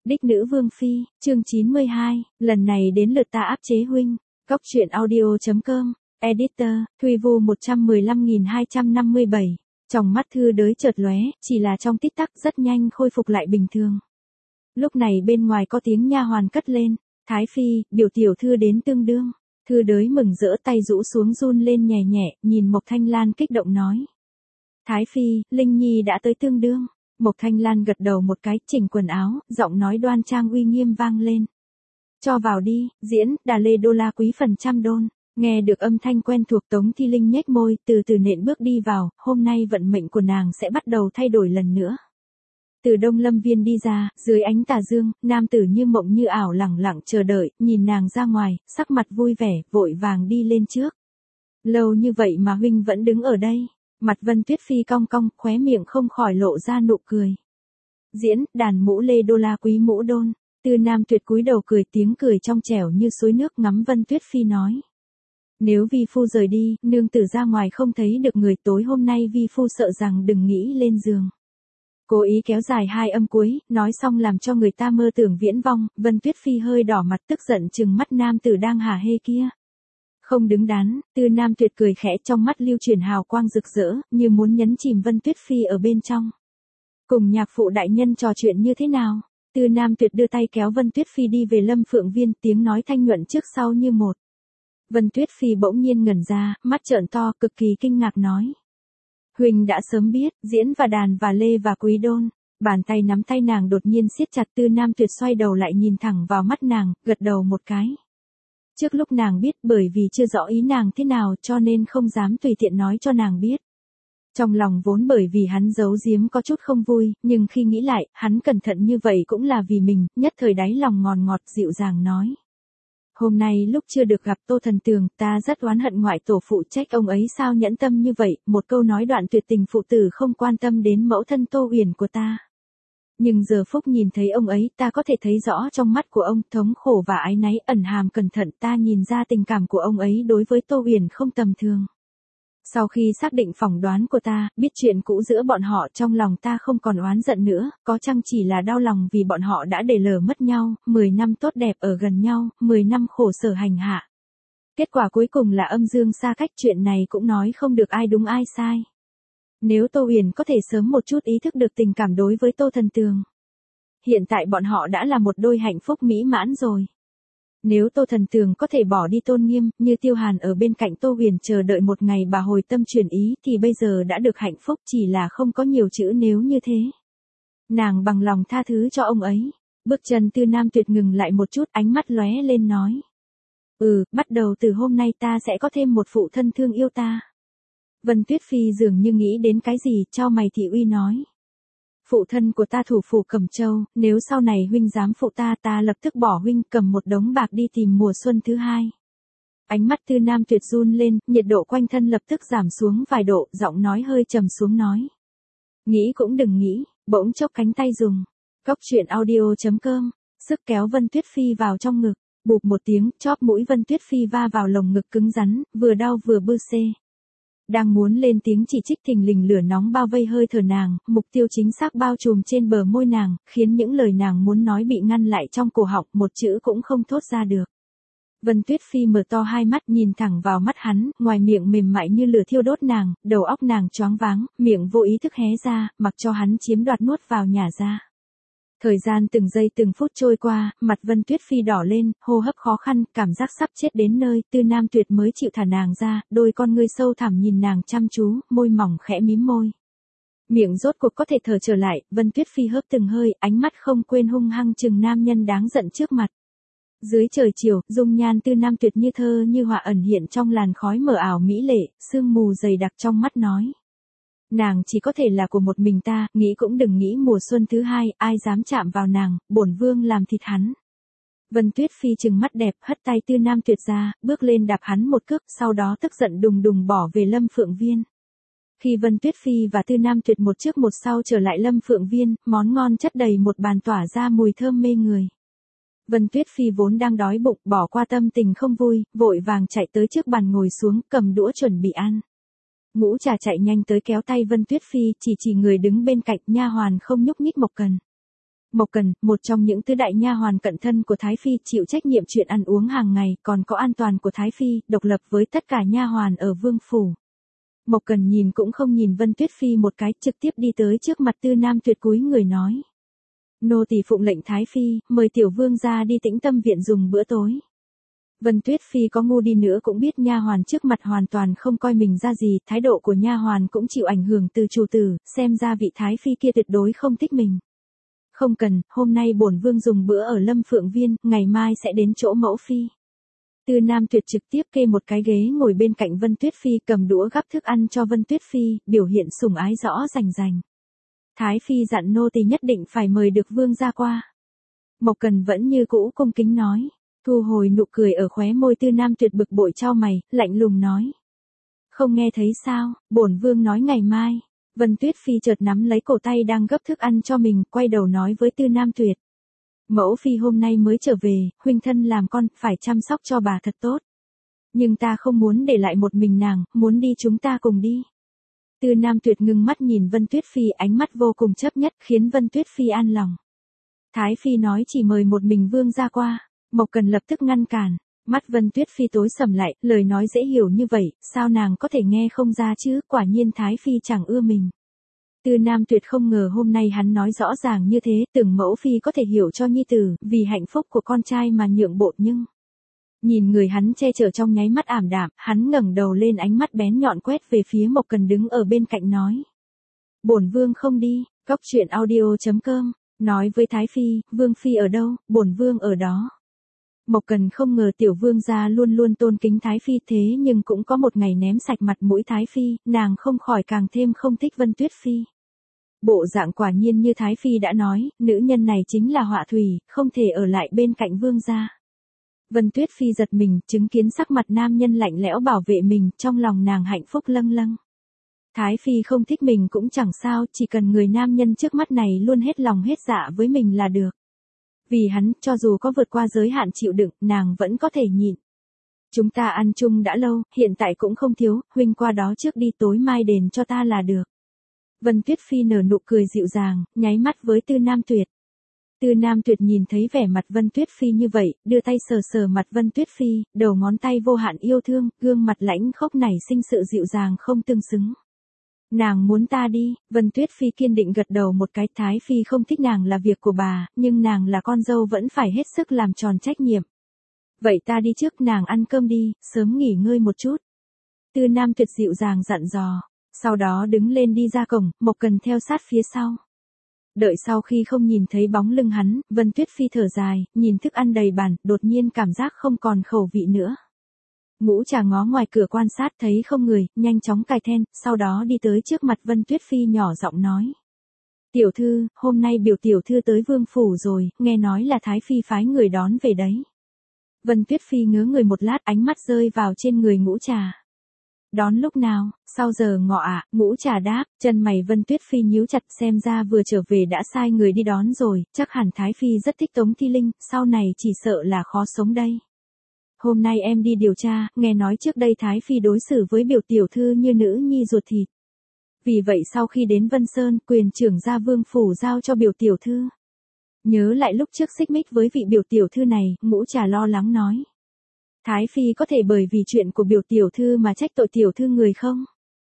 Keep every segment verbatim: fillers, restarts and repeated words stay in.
Đích nữ vương phi, chương chín mươi hai, lần này đến lượt ta áp chế huynh. Cóc truyện audio chấm com, editor, Thuy Vu một trăm mười lăm nghìn hai trăm năm mươi bảy. Trong mắt Thư Đới chợt lóe, chỉ là trong tích tắc rất nhanh khôi phục lại bình thường. Lúc này bên ngoài có tiếng nha hoàn cất lên, Thái phi, biểu tiểu thư đến tương đương. Thư Đới mừng rỡ tay rũ xuống run lên nhẹ nhẹ, nhìn Mộc Thanh Lan kích động nói. Thái phi, Linh Nhi đã tới tương đương. Mộc Thanh Lan gật đầu một cái, chỉnh quần áo, giọng nói đoan trang uy nghiêm vang lên. Cho vào đi, diễn, đà lê đô la quý phần trăm đôn. Nghe được âm thanh quen thuộc Tống Thi Linh nhếch môi, từ từ nện bước đi vào, hôm nay vận mệnh của nàng sẽ bắt đầu thay đổi lần nữa. Từ Đông Lâm Viên đi ra, dưới ánh tà dương, nam tử như mộng như ảo lẳng lặng chờ đợi, nhìn nàng ra ngoài, sắc mặt vui vẻ, vội vàng đi lên trước. Lâu như vậy mà huynh vẫn đứng ở đây. Mặt Vân Tuyết Phi cong cong, khóe miệng không khỏi lộ ra nụ cười. Diễn, đàn mũ lê đô la quý mũ đôn. Tư Nam Tuyệt cúi đầu cười, tiếng cười trong trẻo như suối nước, ngắm Vân Tuyết Phi nói. Nếu vi phu rời đi, nương tử ra ngoài không thấy được người, tối hôm nay vi phu sợ rằng đừng nghĩ lên giường. Cố ý kéo dài hai âm cuối, nói xong làm cho người ta mơ tưởng viễn vong. Vân Tuyết Phi hơi đỏ mặt tức giận trừng mắt nam tử đang hả hê kia. Không đứng đắn, Tư Nam Tuyệt cười khẽ, trong mắt lưu truyền hào quang rực rỡ, như muốn nhấn chìm Vân Tuyết Phi ở bên trong. Cùng nhạc phụ đại nhân trò chuyện như thế nào? Tư Nam Tuyệt đưa tay kéo Vân Tuyết Phi đi về Lâm Phượng Viên, tiếng nói thanh nhuận trước sau như một. Vân Tuyết Phi bỗng nhiên ngẩn ra, mắt trợn to, cực kỳ kinh ngạc nói. Huỳnh đã sớm biết, diễn và đàn và lê và quý đôn. Bàn tay nắm tay nàng đột nhiên siết chặt. Tư Nam Tuyệt xoay đầu lại nhìn thẳng vào mắt nàng, gật đầu một cái. Trước lúc nàng biết, bởi vì chưa rõ ý nàng thế nào cho nên không dám tùy tiện nói cho nàng biết. Trong lòng vốn bởi vì hắn giấu giếm có chút không vui, nhưng khi nghĩ lại, hắn cẩn thận như vậy cũng là vì mình, nhất thời đáy lòng ngọt ngọt dịu dàng nói. Hôm nay lúc chưa được gặp Tô Thần Tường, ta rất oán hận ngoại tổ phụ, trách ông ấy sao nhẫn tâm như vậy, một câu nói đoạn tuyệt tình phụ tử không quan tâm đến mẫu thân Tô Uyển của ta. Nhưng giờ phút nhìn thấy ông ấy, ta có thể thấy rõ trong mắt của ông thống khổ và áy náy, ẩn hàm cẩn thận, ta nhìn ra tình cảm của ông ấy đối với Tô Uyển không tầm thường. Sau khi xác định phỏng đoán của ta, biết chuyện cũ giữa bọn họ, trong lòng ta không còn oán giận nữa, có chăng chỉ là đau lòng vì bọn họ đã để lờ mất nhau, mười năm tốt đẹp ở gần nhau, mười năm khổ sở hành hạ. Kết quả cuối cùng là âm dương xa cách, chuyện này cũng nói không được ai đúng ai sai. Nếu Tô Uyển có thể sớm một chút ý thức được tình cảm đối với Tô Thần Tường. Hiện tại bọn họ đã là một đôi hạnh phúc mỹ mãn rồi. Nếu Tô Thần Tường có thể bỏ đi tôn nghiêm, như Tiêu Hàn ở bên cạnh Tô Uyển chờ đợi một ngày bà hồi tâm chuyển ý, thì bây giờ đã được hạnh phúc, chỉ là không có nhiều chữ nếu như thế. Nàng bằng lòng tha thứ cho ông ấy. Bước chân Tư Nam Tuyệt ngừng lại một chút, ánh mắt lóe lên nói. Ừ, bắt đầu từ hôm nay ta sẽ có thêm một phụ thân thương yêu ta. Vân Tuyết Phi dường như nghĩ đến cái gì, chau mày thị uy nói. Phụ thân của ta thủ phủ Cẩm Châu, nếu sau này huynh dám phụ ta, ta lập tức bỏ huynh, cầm một đống bạc đi tìm mùa xuân thứ hai. Ánh mắt Tư Nam Tuyệt run lên, nhiệt độ quanh thân lập tức giảm xuống vài độ, giọng nói hơi trầm xuống nói. Nghĩ cũng đừng nghĩ, bỗng chốc cánh tay dùng. Cóc truyện audio chấm com, sức kéo Vân Tuyết Phi vào trong ngực, bụp một tiếng, chóp mũi Vân Tuyết Phi va vào lồng ngực cứng rắn, vừa đau vừa bư xê. Đang muốn lên tiếng chỉ trích, thình lình lửa nóng bao vây hơi thở nàng, mục tiêu chính xác bao trùm trên bờ môi nàng, khiến những lời nàng muốn nói bị ngăn lại trong cổ họng, một chữ cũng không thốt ra được. Vân Tuyết Phi mở to hai mắt nhìn thẳng vào mắt hắn, ngoài miệng mềm mại như lửa thiêu đốt nàng, đầu óc nàng choáng váng, miệng vô ý thức hé ra, mặc cho hắn chiếm đoạt nuốt vào nhả ra. Thời gian từng giây từng phút trôi qua, mặt Vân Tuyết Phi đỏ lên, hô hấp khó khăn, cảm giác sắp chết đến nơi, Tư Nam Tuyệt mới chịu thả nàng ra, đôi con ngươi sâu thẳm nhìn nàng chăm chú, môi mỏng khẽ mím môi. Miệng rốt cuộc có thể thở trở lại, Vân Tuyết Phi hớp từng hơi, ánh mắt không quên hung hăng chừng nam nhân đáng giận trước mặt. Dưới trời chiều, dung nhan Tư Nam Tuyệt như thơ như họa ẩn hiện trong làn khói mờ ảo mỹ lệ, sương mù dày đặc trong mắt nói. Nàng chỉ có thể là của một mình ta, nghĩ cũng đừng nghĩ mùa xuân thứ hai, ai dám chạm vào nàng, bổn vương làm thịt hắn. Vân Tuyết Phi trừng mắt đẹp, hất tay Tư Nam Tuyệt ra, bước lên đạp hắn một cước, sau đó tức giận đùng đùng bỏ về Lâm Phượng Viên. Khi Vân Tuyết Phi và Tư Nam Tuyệt một trước một sau trở lại Lâm Phượng Viên, món ngon chất đầy một bàn tỏa ra mùi thơm mê người. Vân Tuyết Phi vốn đang đói bụng, bỏ qua tâm tình không vui, vội vàng chạy tới trước bàn ngồi xuống, cầm đũa chuẩn bị ăn. Ngũ Trà chạy nhanh tới kéo tay Vân Tuyết Phi, chỉ chỉ người đứng bên cạnh, nha hoàn không nhúc nhích Mộc Cần. Mộc Cần, một trong những tứ đại nha hoàn cận thân của Thái Phi, chịu trách nhiệm chuyện ăn uống hàng ngày, còn có an toàn của Thái Phi, độc lập với tất cả nha hoàn ở vương phủ. Mộc Cần nhìn cũng không nhìn Vân Tuyết Phi một cái, trực tiếp đi tới trước mặt Tư Nam Tuyệt cúi người nói. Nô tỳ phụng lệnh Thái Phi, mời tiểu vương ra đi Tĩnh Tâm viện dùng bữa tối. Vân Tuyết Phi có ngu đi nữa cũng biết nha hoàn trước mặt hoàn toàn không coi mình ra gì, thái độ của nha hoàn cũng chịu ảnh hưởng từ chủ tử, xem ra vị Thái Phi kia tuyệt đối không thích mình. Không cần, hôm nay bổn vương dùng bữa ở Lâm Phượng Viên, ngày mai sẽ đến chỗ mẫu phi. Tư Nam Tuyệt trực tiếp kê một cái ghế ngồi bên cạnh Vân Tuyết Phi, cầm đũa gắp thức ăn cho Vân Tuyết Phi, biểu hiện sủng ái rõ rành rành. Thái Phi dặn nô tỳ nhất định phải mời được vương ra qua. Mộc Cần vẫn như cũ cung kính nói, thu hồi nụ cười ở khóe môi. Tư Nam Tuyệt bực bội chau mày, lạnh lùng nói. Không nghe thấy sao, bổn vương nói ngày mai. Vân Tuyết Phi chợt nắm lấy cổ tay đang gấp thức ăn cho mình, quay đầu nói với Tư Nam Tuyệt. Mẫu phi hôm nay mới trở về, huynh thân làm con, phải chăm sóc cho bà thật tốt. Nhưng ta không muốn để lại một mình nàng, muốn đi chúng ta cùng đi. Tư Nam Tuyệt ngưng mắt nhìn Vân Tuyết Phi, ánh mắt vô cùng chấp nhất, khiến Vân Tuyết Phi an lòng. Thái Phi nói chỉ mời một mình vương ra qua. Mộc Cần lập tức ngăn cản. Mắt Vân Tuyết Phi tối sầm lại, lời nói dễ hiểu như vậy, sao nàng có thể nghe không ra chứ, quả nhiên Thái Phi chẳng ưa mình. Tư Nam Tuyệt không ngờ hôm nay hắn nói rõ ràng như thế, tưởng mẫu phi có thể hiểu cho nhi tử, vì hạnh phúc của con trai mà nhượng bộ nhưng... Nhìn người hắn che chở trong nháy mắt ảm đạm, hắn ngẩng đầu lên, ánh mắt bén nhọn quét về phía Mộc Cần đứng ở bên cạnh nói. Bổn vương không đi, góc truyện audio chấm com, nói với Thái Phi, vương phi ở đâu, bổn vương ở đó. Mộc Cần không ngờ tiểu vương gia luôn luôn tôn kính Thái Phi, thế nhưng cũng có một ngày ném sạch mặt mũi Thái Phi, nàng không khỏi càng thêm không thích Vân Tuyết Phi. Bộ dạng quả nhiên như Thái Phi đã nói, nữ nhân này chính là họa thủy, không thể ở lại bên cạnh vương gia. Vân Tuyết Phi giật mình, chứng kiến sắc mặt nam nhân lạnh lẽo bảo vệ mình, trong lòng nàng hạnh phúc lâng lâng. Thái Phi không thích mình cũng chẳng sao, chỉ cần người nam nhân trước mắt này luôn hết lòng hết dạ với mình là được. Vì hắn, cho dù có vượt qua giới hạn chịu đựng, nàng vẫn có thể nhịn. Chúng ta ăn chung đã lâu, hiện tại cũng không thiếu, huynh qua đó trước đi, tối mai đền cho ta là được. Vân Tuyết Phi nở nụ cười dịu dàng, nháy mắt với Tư Nam Tuyệt. Tư Nam Tuyệt nhìn thấy vẻ mặt Vân Tuyết Phi như vậy, đưa tay sờ sờ mặt Vân Tuyết Phi, đầu ngón tay vô hạn yêu thương, gương mặt lãnh khốc nảy sinh sự dịu dàng không tương xứng. Nàng muốn ta đi, Vân Tuyết Phi kiên định gật đầu một cái. Thái Phi không thích nàng là việc của bà, nhưng nàng là con dâu vẫn phải hết sức làm tròn trách nhiệm. Vậy ta đi trước, nàng ăn cơm đi, sớm nghỉ ngơi một chút. Tư Nam Tuyệt dịu dàng dặn dò, sau đó đứng lên đi ra cổng, Mộc Cần theo sát phía sau. Đợi sau khi không nhìn thấy bóng lưng hắn, Vân Tuyết Phi thở dài, nhìn thức ăn đầy bàn, đột nhiên cảm giác không còn khẩu vị nữa. Ngũ Trà ngó ngoài cửa quan sát thấy không người, nhanh chóng cài then, sau đó đi tới trước mặt Vân Tuyết Phi nhỏ giọng nói. Tiểu thư, hôm nay biểu tiểu thư tới vương phủ rồi, nghe nói là Thái Phi phái người đón về đấy. Vân Tuyết Phi ngớ người một lát, ánh mắt rơi vào trên người Ngũ Trà. Đón lúc nào, sau giờ ngọ ạ, à? Ngũ Trà đáp, chân mày Vân Tuyết Phi nhíu chặt, xem ra vừa trở về đã sai người đi đón rồi, chắc hẳn Thái Phi rất thích Tống Thi Linh, sau này chỉ sợ là khó sống đây. Hôm nay em đi điều tra, nghe nói trước đây Thái Phi đối xử với biểu tiểu thư như nữ nhi ruột thịt. Vì vậy sau khi đến Vân Sơn, quyền trưởng gia vương phủ giao cho biểu tiểu thư. Nhớ lại lúc trước xích mích với vị biểu tiểu thư này, Ngũ Trà lo lắng nói. Thái Phi có thể bởi vì chuyện của biểu tiểu thư mà trách tội tiểu thư người không?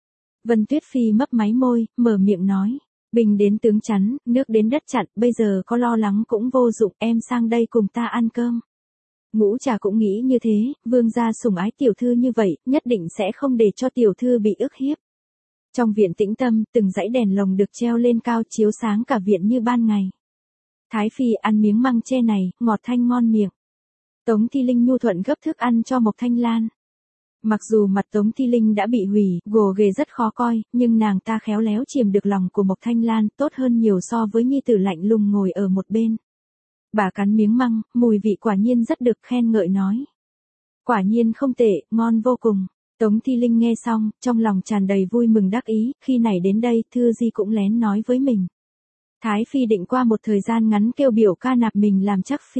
Vân Tuyết Phi mấp máy môi, mở miệng nói. Bình đến tướng chắn, nước đến đất chặn, bây giờ có lo lắng cũng vô dụng, em sang đây cùng ta ăn cơm. Ngũ Trà cũng nghĩ như thế, vương gia sủng ái tiểu thư như vậy, nhất định sẽ không để cho tiểu thư bị ức hiếp. Trong viện Tĩnh Tâm, từng dãy đèn lồng được treo lên cao chiếu sáng cả viện như ban ngày. Thái Phi ăn miếng măng tre này, ngọt thanh ngon miệng. Tống Thi Linh nhu thuận gấp thức ăn cho Mộc Thanh Lan. Mặc dù mặt Tống Thi Linh đã bị hủy, gồ ghề rất khó coi, nhưng nàng ta khéo léo chiếm được lòng của Mộc Thanh Lan, tốt hơn nhiều so với nhi tử lạnh lùng ngồi ở một bên. Bà cắn miếng măng, mùi vị quả nhiên rất được khen ngợi nói. Quả nhiên không tệ, ngon vô cùng. Tống Thi Linh nghe xong, trong lòng tràn đầy vui mừng đắc ý, khi này đến đây, Thư Di cũng lén nói với mình. Thái Phi định qua một thời gian ngắn kêu biểu ca nạp mình làm chắc phi.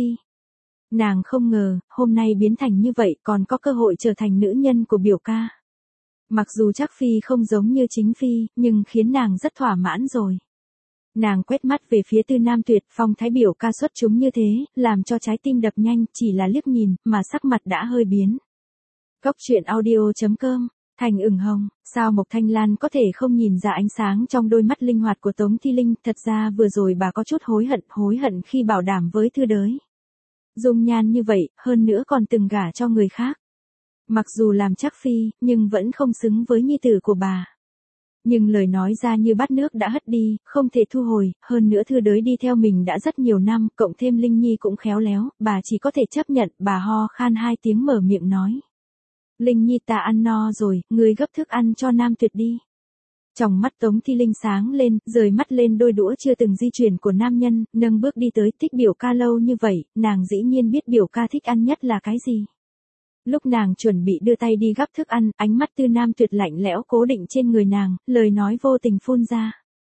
Nàng không ngờ, hôm nay biến thành như vậy còn có cơ hội trở thành nữ nhân của biểu ca. Mặc dù chắc phi không giống như chính phi, nhưng khiến nàng rất thỏa mãn rồi. Nàng quét mắt về phía Tư Nam Tuyệt, phong thái biểu ca xuất chúng như thế, làm cho trái tim đập nhanh, chỉ là liếc nhìn, mà sắc mặt đã hơi biến. Cốc truyện audio.com, Thành ửng hồng, sao Mộc Thanh Lan có thể không nhìn ra ánh sáng trong đôi mắt linh hoạt của Tống Thi Linh, thật ra vừa rồi bà có chút hối hận, hối hận khi bảo đảm với Thư Đới. Dung nhan như vậy, hơn nữa còn từng gả cho người khác. Mặc dù làm chắc phi, nhưng vẫn không xứng với nhi tử của bà. Nhưng lời nói ra như bát nước đã hất đi, không thể thu hồi, hơn nữa Thư Đới đi theo mình đã rất nhiều năm, cộng thêm Linh Nhi cũng khéo léo, bà chỉ có thể chấp nhận, bà ho khan hai tiếng mở miệng nói. Linh Nhi ta ăn no rồi, ngươi gấp thức ăn cho Nam Tuyệt đi. Trong mắt Tống Thi Linh sáng lên, rời mắt lên đôi đũa chưa từng di chuyển của nam nhân, nâng bước đi tới, thích biểu ca lâu như vậy, nàng dĩ nhiên biết biểu ca thích ăn nhất là cái gì. Lúc nàng chuẩn bị đưa tay đi gắp thức ăn, ánh mắt Tư Nam Tuyệt lạnh lẽo cố định trên người nàng, lời nói vô tình phun ra.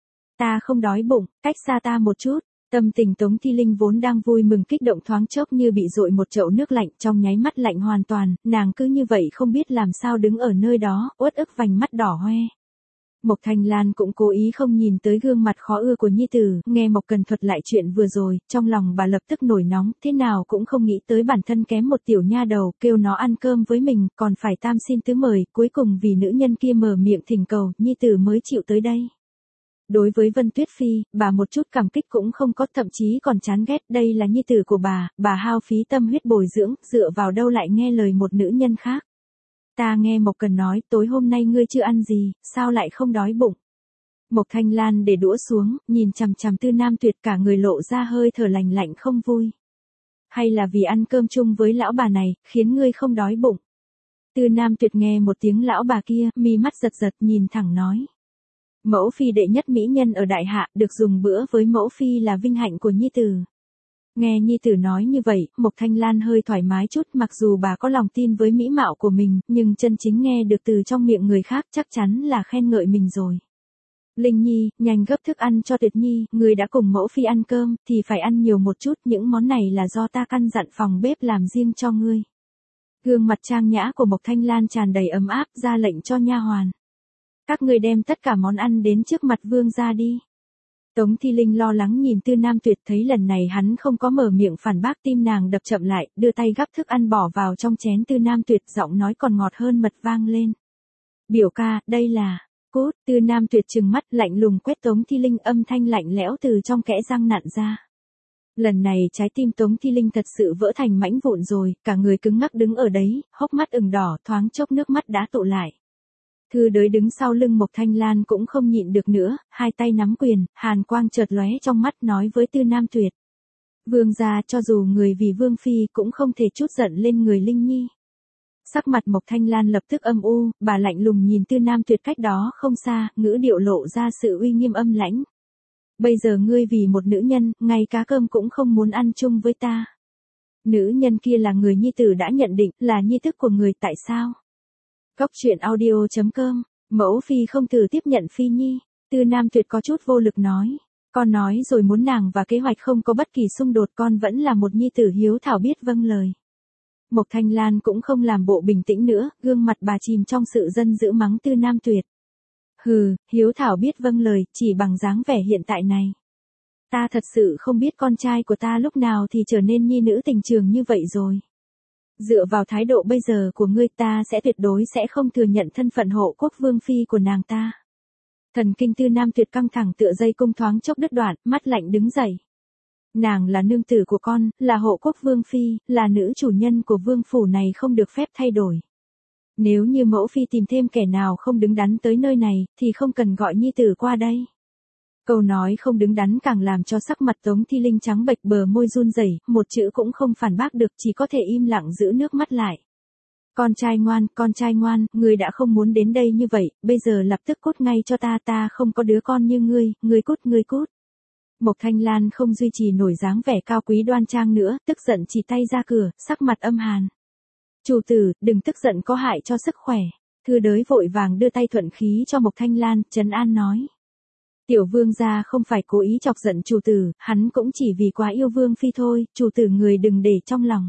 Ta không đói bụng, cách xa ta một chút. Tâm tình Tống Thi Linh vốn đang vui mừng kích động thoáng chốc như bị dội một chậu nước lạnh, trong nháy mắt lạnh hoàn toàn, nàng cứ như vậy không biết làm sao đứng ở nơi đó, uất ức vành mắt đỏ hoe. Mộc Thanh Lan cũng cố ý không nhìn tới gương mặt khó ưa của nhi tử, nghe Mộc Cần thuật lại chuyện vừa rồi, trong lòng bà lập tức nổi nóng, thế nào cũng không nghĩ tới bản thân kém một tiểu nha đầu, kêu nó ăn cơm với mình, còn phải tam xin tứ mời, cuối cùng vì nữ nhân kia mở miệng thỉnh cầu, nhi tử mới chịu tới đây. Đối với Vân Tuyết Phi, bà một chút cảm kích cũng không có, thậm chí còn chán ghét, đây là nhi tử của bà, bà hao phí tâm huyết bồi dưỡng, dựa vào đâu lại nghe lời một nữ nhân khác. Ta nghe Mộc Cần nói, tối hôm nay ngươi chưa ăn gì, sao lại không đói bụng. Mộc Thanh Lan để đũa xuống, nhìn chằm chằm Tư Nam Tuyệt, cả người lộ ra hơi thở lạnh lạnh không vui. Hay là vì ăn cơm chung với lão bà này, khiến ngươi không đói bụng. Tư Nam Tuyệt nghe một tiếng lão bà kia, mi mắt giật giật nhìn thẳng nói. Mẫu phi đệ nhất mỹ nhân ở đại hạ, được dùng bữa với mẫu phi là vinh hạnh của nhi tử. Nghe nhi tử nói như vậy, Mộc Thanh Lan hơi thoải mái chút, mặc dù bà có lòng tin với mỹ mạo của mình, nhưng chân chính nghe được từ trong miệng người khác chắc chắn là khen ngợi mình rồi. Linh Nhi, nhanh gấp thức ăn cho Tuyệt Nhi, người đã cùng mẫu phi ăn cơm, thì phải ăn nhiều một chút, những món này là do ta căn dặn phòng bếp làm riêng cho ngươi. Gương mặt trang nhã của Mộc Thanh Lan tràn đầy ấm áp, ra lệnh cho nha hoàn. Các ngươi đem tất cả món ăn đến trước mặt vương gia đi. Tống Thi Linh lo lắng nhìn Tư Nam Tuyệt, thấy lần này hắn không có mở miệng phản bác, tim nàng đập chậm lại, đưa tay gắp thức ăn bỏ vào trong chén Tư Nam Tuyệt, giọng nói còn ngọt hơn mật vang lên. Biểu ca, đây là, cút. Tư Nam Tuyệt trừng mắt lạnh lùng quét Tống Thi Linh, âm thanh lạnh lẽo từ trong kẽ răng nặn ra. Lần này trái tim Tống Thi Linh thật sự vỡ thành mảnh vụn rồi, cả người cứng ngắc đứng ở đấy, hốc mắt ửng đỏ, thoáng chốc nước mắt đã tụ lại. Thư Đới đứng sau lưng Mộc Thanh Lan cũng không nhịn được nữa, hai tay nắm quyền, hàn quang chợt lóe trong mắt, nói với Tư Nam Tuyệt. Vương gia, cho dù người vì Vương Phi cũng không thể chút giận lên người Linh Nhi. Sắc mặt Mộc Thanh Lan lập tức âm u, bà lạnh lùng nhìn Tư Nam Tuyệt cách đó không xa, ngữ điệu lộ ra sự uy nghiêm âm lãnh. Bây giờ ngươi vì một nữ nhân, ngay cá cơm cũng không muốn ăn chung với ta. Nữ nhân kia là người nhi tử đã nhận định, là nhi thức của người, tại sao? Cốc truyện audio.com, mẫu phi không từ tiếp nhận Phi Nhi. Tư Nam Tuyệt có chút vô lực nói. Con nói rồi muốn nàng và kế hoạch không có bất kỳ xung đột, con vẫn là một nhi tử hiếu thảo biết vâng lời. Mộc Thanh Lan cũng không làm bộ bình tĩnh nữa, gương mặt bà chìm trong sự giận dữ mắng Tư Nam Tuyệt. Hừ, hiếu thảo biết vâng lời, chỉ bằng dáng vẻ hiện tại này. Ta thật sự không biết con trai của ta lúc nào thì trở nên nhi nữ tình trường như vậy rồi. Dựa vào thái độ bây giờ của ngươi, ta sẽ tuyệt đối sẽ không thừa nhận thân phận hộ quốc vương phi của nàng ta. Thần kinh Tư Nam Tuyệt căng thẳng tựa dây cung thoáng chốc đứt đoạn, mắt lạnh đứng dậy. Nàng là nương tử của con, là hộ quốc vương phi, là nữ chủ nhân của vương phủ này, không được phép thay đổi. Nếu như mẫu phi tìm thêm kẻ nào không đứng đắn tới nơi này, thì không cần gọi nhi tử qua đây. Câu nói không đứng đắn càng làm cho sắc mặt Tống Thi Linh trắng bệch, bờ môi run rẩy, một chữ cũng không phản bác được, chỉ có thể im lặng giữ nước mắt lại. Con trai ngoan, con trai ngoan, ngươi đã không muốn đến đây như vậy, bây giờ lập tức cút ngay cho ta, ta không có đứa con như ngươi, ngươi cút, ngươi cút. Mộc Thanh Lan không duy trì nổi dáng vẻ cao quý đoan trang nữa, tức giận chỉ tay ra cửa, sắc mặt âm hàn. Chủ tử, đừng tức giận có hại cho sức khỏe. Thư Đới vội vàng đưa tay thuận khí cho Mộc Thanh Lan, trấn an nói. Tiểu vương gia không phải cố ý chọc giận chủ tử, hắn cũng chỉ vì quá yêu vương phi thôi, chủ tử người đừng để trong lòng.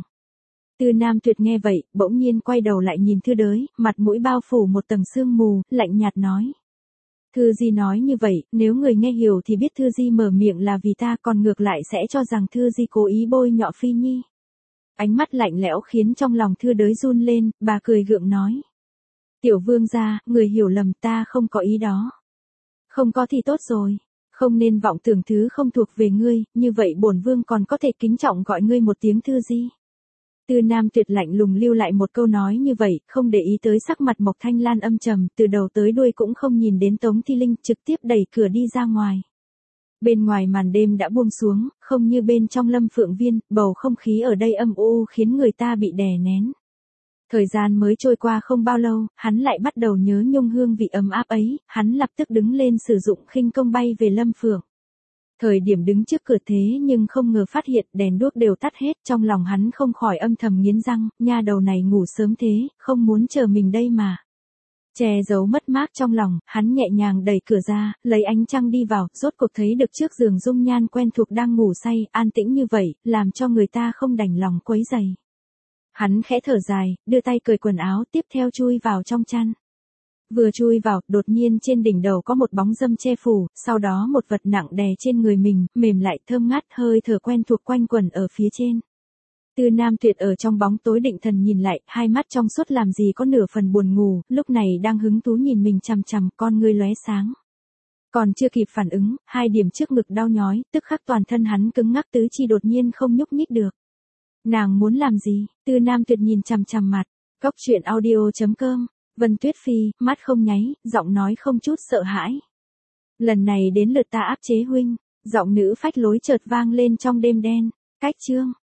Tư Nam Tuyệt nghe vậy, bỗng nhiên quay đầu lại nhìn Thư Đới, mặt mũi bao phủ một tầng sương mù, lạnh nhạt nói. Thư Di nói như vậy, nếu người nghe hiểu thì biết Thư Di mở miệng là vì ta, còn ngược lại sẽ cho rằng Thư Di cố ý bôi nhọ Phi Nhi. Ánh mắt lạnh lẽo khiến trong lòng Thư Đới run lên, bà cười gượng nói. Tiểu vương gia, người hiểu lầm, ta không có ý đó. Không có thì tốt rồi. Không nên vọng tưởng thứ không thuộc về ngươi, như vậy bổn vương còn có thể kính trọng gọi ngươi một tiếng Thư Di. Tư Nam Tuyệt lạnh lùng lưu lại một câu nói như vậy, không để ý tới sắc mặt Mộc Thanh Lan âm trầm, từ đầu tới đuôi cũng không nhìn đến Tống Thi Linh, trực tiếp đẩy cửa đi ra ngoài. Bên ngoài màn đêm đã buông xuống, không như bên trong Lâm Phượng Viên, bầu không khí ở đây âm u khiến người ta bị đè nén. Thời gian mới trôi qua không bao lâu, hắn lại bắt đầu nhớ nhung hương vị ấm áp ấy, hắn lập tức đứng lên sử dụng khinh công bay về Lâm Phượng. Thời điểm đứng trước cửa thế nhưng không ngờ phát hiện đèn đuốc đều tắt hết, trong lòng hắn không khỏi âm thầm nghiến răng, nha đầu này ngủ sớm thế, không muốn chờ mình đây mà. Che giấu mất mát trong lòng, hắn nhẹ nhàng đẩy cửa ra, lấy ánh trăng đi vào, rốt cuộc thấy được trước giường dung nhan quen thuộc đang ngủ say, an tĩnh như vậy, làm cho người ta không đành lòng quấy rầy. Hắn khẽ thở dài, đưa tay cởi quần áo, tiếp theo chui vào trong chăn. Vừa chui vào, đột nhiên trên đỉnh đầu có một bóng dâm che phủ, sau đó một vật nặng đè trên người mình, mềm lại thơm ngát, hơi thở quen thuộc quanh quẩn ở phía trên. Tư Nam Tuyệt ở trong bóng tối định thần nhìn lại, hai mắt trong suốt làm gì có nửa phần buồn ngủ, lúc này đang hứng thú nhìn mình chằm chằm, con ngươi lóe sáng. Còn chưa kịp phản ứng, hai điểm trước ngực đau nhói, tức khắc toàn thân hắn cứng ngắc, tứ chi đột nhiên không nhúc nhích được. Nàng muốn làm gì? Tư Nam Tuyệt nhìn chằm chằm mặt. Góc truyện audio chấm com. Vân Tuyết Phi, mắt không nháy, giọng nói không chút sợ hãi. Lần này đến lượt ta áp chế huynh. Giọng nữ phách lối chợt vang lên trong đêm đen. Cách chương.